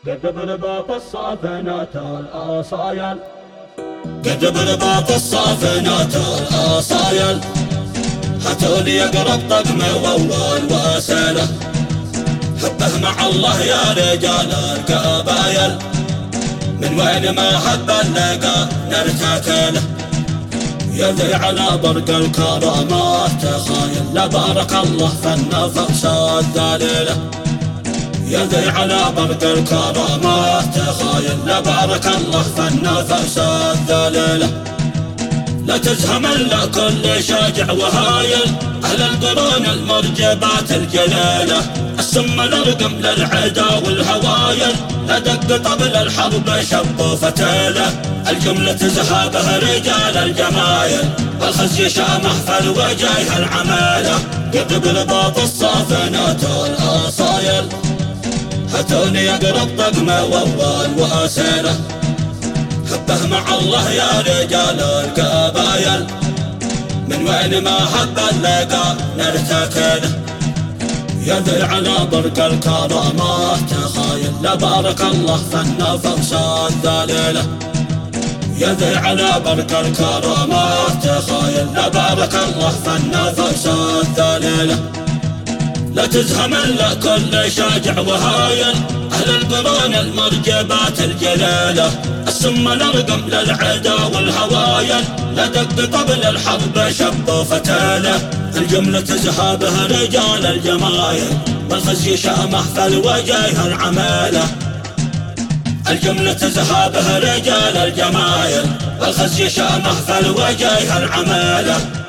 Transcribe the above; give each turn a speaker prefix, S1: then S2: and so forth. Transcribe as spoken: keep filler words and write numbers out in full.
S1: قد برباط الصافنات الأصايل، قد برباط الصافنات الأصايل، هاتوا لي أقرب طقم وأول وسيلة، حبه مع الله يا رجال القبايل، من وين ما حب اللقى نرتكله، يا ذي على برق الكرامات تخايل، لبارك الله في النفس الذليله، يا ذي على برق الكرامات تخايل، لبارك الله في النفس الذليله، لا تزهم الا كل شاجع وهايل، اهل القرون المرجبات الجليله، السم الارقم للعدا والهوايل، لدق طبل الحرب شب فتيله، الجملة تزهابه رجال الجمايل، الخزي شامه في الوجه العماله، قد برباط الصافنات الاصايل، هاتوني اقرب طقم واول وسيله، حبه مع الله يا رجال القبايل، من وين ما حب اللقى نرتكله، يا ذي على برق الكرامات تخايل، لبارك الله في النفس الذليله، يا ذي على برق الكرامات تخايل، لبارك الله في النفس الذليله، لا تزهم الا كل شاجع وهايل، اهل القرون المرجبات الجليله، السم الارقم للعدا والهوايل، لدق طبل الحرب شب فتيله، الجملة تزهابه رجال الجمايل، والخزي شامه في الوجه العماله، الجملة تزهابه رجال الجمايل، والخزي شامه في الوجه العماله.